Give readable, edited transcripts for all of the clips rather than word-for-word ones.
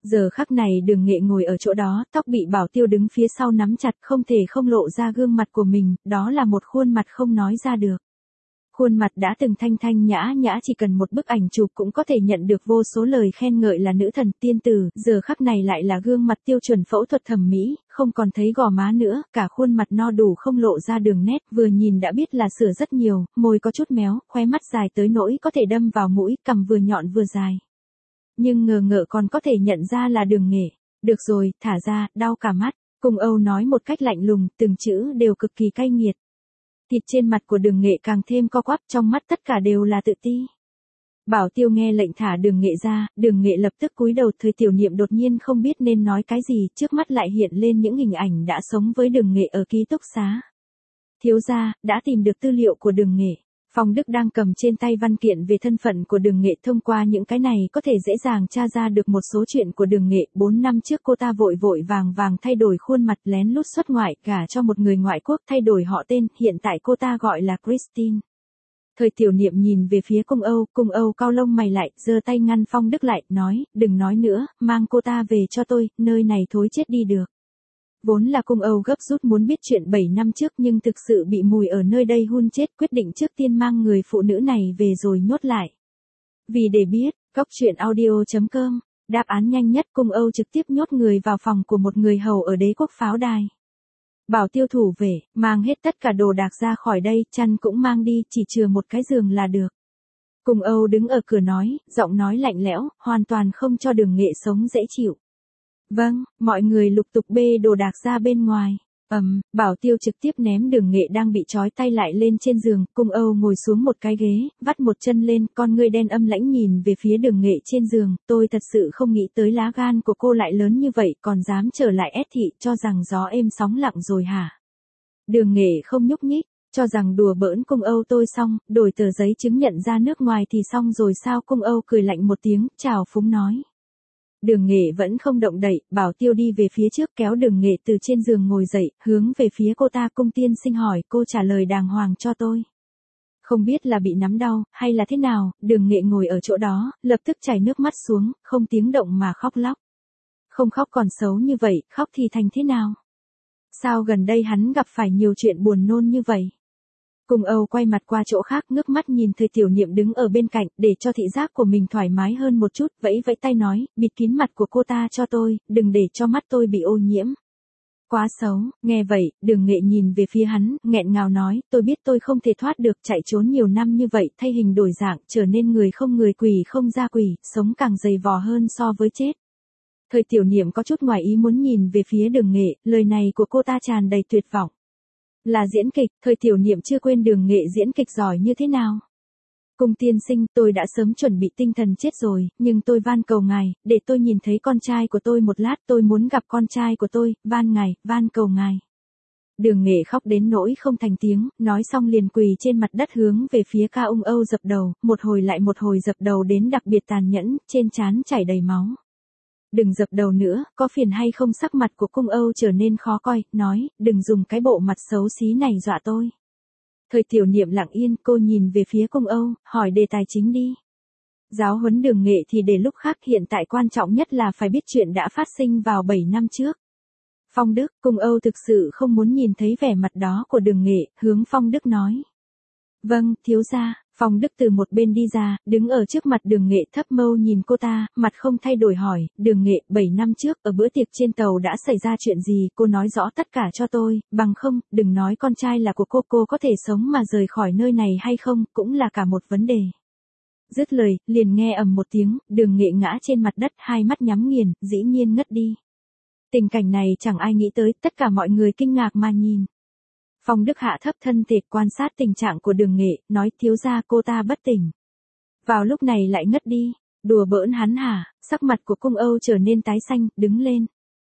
Giờ khắc này Đường Nghệ ngồi ở chỗ đó, tóc bị Bảo Tiêu đứng phía sau nắm chặt, không thể không lộ ra gương mặt của mình, đó là một khuôn mặt không nói ra được. Khuôn mặt đã từng thanh thanh nhã nhã, chỉ cần một bức ảnh chụp cũng có thể nhận được vô số lời khen ngợi là nữ thần tiên tử, giờ khắc này lại là gương mặt tiêu chuẩn phẫu thuật thẩm mỹ, không còn thấy gò má nữa, cả khuôn mặt no đủ không lộ ra đường nét, vừa nhìn đã biết là sửa rất nhiều, môi có chút méo, khóe mắt dài tới nỗi có thể đâm vào mũi, cằm vừa nhọn vừa dài. Nhưng ngờ ngợ còn có thể nhận ra là Đường Nghệ. Được rồi, thả ra, đau cả mắt. Cung Âu nói một cách lạnh lùng, từng chữ đều cực kỳ cay nghiệt. Thịt trên mặt của Đường Nghệ càng thêm co quắp, trong mắt tất cả đều là tự ti. Bảo Tiêu nghe lệnh thả Đường Nghệ ra, Đường Nghệ lập tức cúi đầu. Thời Tiểu Niệm đột nhiên không biết nên nói cái gì, trước mắt lại hiện lên những hình ảnh đã sống với Đường Nghệ ở ký túc xá. Thiếu gia, đã tìm được tư liệu của Đường Nghệ. Phong Đức đang cầm trên tay văn kiện về thân phận của Đường Nghệ, thông qua những cái này có thể dễ dàng tra ra được một số chuyện của Đường Nghệ. 4 năm trước cô ta vội vội vàng vàng thay đổi khuôn mặt, lén lút xuất ngoại, gả cho một người ngoại quốc, thay đổi họ tên, hiện tại cô ta gọi là Christine. Thời Tiểu Niệm nhìn về phía Cung Âu cau lông mày lại, giơ tay ngăn Phong Đức lại, nói, đừng nói nữa, mang cô ta về cho tôi, nơi này thối chết đi được. Vốn là Cung Âu gấp rút muốn biết chuyện 7 năm trước, nhưng thực sự bị mùi ở nơi đây hun chết, quyết định trước tiên mang người phụ nữ này về rồi nhốt lại. Vì để biết, goctruyện.audio.com, đáp án nhanh nhất, Cung Âu trực tiếp nhốt người vào phòng của một người hầu ở Đế Quốc Pháo Đài. Bảo Tiêu thủ về, mang hết tất cả đồ đạc ra khỏi đây, chăn cũng mang đi, chỉ chừa một cái giường là được. Cung Âu đứng ở cửa nói, giọng nói lạnh lẽo, hoàn toàn không cho Đường Nghệ sống dễ chịu. Vâng, mọi người lục tục bê đồ đạc ra bên ngoài. Bảo Tiêu trực tiếp ném Đường Nghệ đang bị trói tay lại lên trên giường, Cung Âu ngồi xuống một cái ghế, vắt một chân lên, con ngươi đen âm lãnh nhìn về phía Đường Nghệ trên giường, tôi thật sự không nghĩ tới lá gan của cô lại lớn như vậy, còn dám trở lại ép thị, cho rằng gió êm sóng lặng rồi hả? Đường Nghệ không nhúc nhích, cho rằng đùa bỡn Cung Âu tôi xong, đổi tờ giấy chứng nhận ra nước ngoài thì xong rồi sao? Cung Âu cười lạnh một tiếng, chào phúng nói. Đường Nghệ vẫn không động đậy, Bảo Tiêu đi về phía trước kéo Đường Nghệ từ trên giường ngồi dậy, hướng về phía cô ta. Cung tiên sinh hỏi, cô trả lời đàng hoàng cho tôi. Không biết là bị nắm đau, hay là thế nào, Đường Nghệ ngồi ở chỗ đó, lập tức chảy nước mắt xuống, không tiếng động mà khóc lóc. Không khóc còn xấu như vậy, khóc thì thành thế nào? Sao gần đây hắn gặp phải nhiều chuyện buồn nôn như vậy? Cung Âu quay mặt qua chỗ khác, ngước mắt nhìn Thời Tiểu Niệm đứng ở bên cạnh, để cho thị giác của mình thoải mái hơn một chút, vẫy vẫy tay nói, bịt kín mặt của cô ta cho tôi, đừng để cho mắt tôi bị ô nhiễm. Quá xấu, nghe vậy, Đường Nghệ nhìn về phía hắn, nghẹn ngào nói, tôi biết tôi không thể thoát được, chạy trốn nhiều năm như vậy, thay hình đổi dạng, trở nên người không người quỷ không ra quỷ, sống càng dày vò hơn so với chết. Thời Tiểu Niệm có chút ngoài ý muốn nhìn về phía Đường Nghệ, lời này của cô ta tràn đầy tuyệt vọng. Là diễn kịch, Thời Tiểu Niệm chưa quên Đường Nghệ diễn kịch giỏi như thế nào. Cung tiên sinh, tôi đã sớm chuẩn bị tinh thần chết rồi, nhưng tôi van cầu ngài, để tôi nhìn thấy con trai của tôi một lát, tôi muốn gặp con trai của tôi, van ngài, van cầu ngài. Đường Nghệ khóc đến nỗi không thành tiếng, nói xong liền quỳ trên mặt đất hướng về phía Cung Âu dập đầu, một hồi lại một hồi dập đầu đến đặc biệt tàn nhẫn, trên trán chảy đầy máu. Đừng dập đầu nữa, có phiền hay không? Sắc mặt của Cung Âu trở nên khó coi, nói, đừng dùng cái bộ mặt xấu xí này dọa tôi. Thời Tiểu Niệm lặng yên, cô nhìn về phía Cung Âu, hỏi đề tài chính đi. Giáo huấn Đường Nghệ thì để lúc khác, hiện tại quan trọng nhất là phải biết chuyện đã phát sinh vào 7 năm trước. Phong Đức, Cung Âu thực sự không muốn nhìn thấy vẻ mặt đó của Đường Nghệ, hướng Phong Đức nói. Vâng, thiếu gia. Phong Đức từ một bên đi ra, đứng ở trước mặt Đường Nghệ, thấp mâu nhìn cô ta, mặt không thay đổi hỏi, Đường Nghệ, 7 năm trước, ở bữa tiệc trên tàu đã xảy ra chuyện gì, cô nói rõ tất cả cho tôi, bằng không, đừng nói con trai là của cô có thể sống mà rời khỏi nơi này hay không, cũng là cả một vấn đề. Dứt lời, liền nghe ầm một tiếng, Đường Nghệ ngã trên mặt đất, hai mắt nhắm nghiền, dĩ nhiên ngất đi. Tình cảnh này chẳng ai nghĩ tới, tất cả mọi người kinh ngạc mà nhìn. Phong Đức hạ thấp thân thể quan sát tình trạng của Đường Nghệ, nói, thiếu gia, cô ta bất tỉnh. Vào lúc này lại ngất đi, đùa bỡn hắn hả? Sắc mặt của Cung Âu trở nên tái xanh, đứng lên.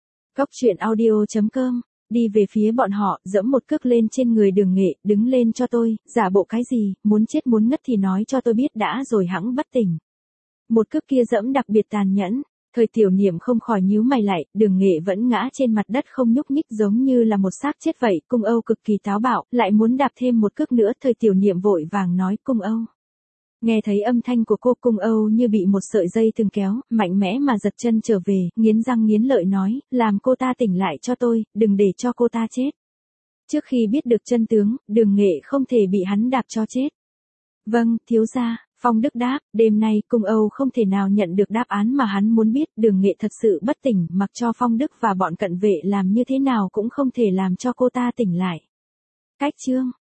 Goctruyện.audio.com, đi về phía bọn họ, giẫm một cước lên trên người Đường Nghệ, đứng lên cho tôi, giả bộ cái gì, muốn chết muốn ngất thì nói cho tôi biết đã rồi hẵng bất tỉnh. Một cước kia giẫm đặc biệt tàn nhẫn. Thời Tiểu Niệm không khỏi nhíu mày lại, Đường Nghệ vẫn ngã trên mặt đất không nhúc nhích giống như là một xác chết vậy, Cung Âu cực kỳ táo bạo, lại muốn đạp thêm một cước nữa, Thời Tiểu Niệm vội vàng nói, Cung Âu. Nghe thấy âm thanh của cô, Cung Âu như bị một sợi dây từng kéo, mạnh mẽ mà giật chân trở về, nghiến răng nghiến lợi nói, làm cô ta tỉnh lại cho tôi, đừng để cho cô ta chết. Trước khi biết được chân tướng, Đường Nghệ không thể bị hắn đạp cho chết. Vâng, thiếu gia, Phong Đức đáp, đêm nay Cung Âu không thể nào nhận được đáp án mà hắn muốn biết, Đường Nghệ thật sự bất tỉnh, mặc cho Phong Đức và bọn cận vệ làm như thế nào cũng không thể làm cho cô ta tỉnh lại. Cách chương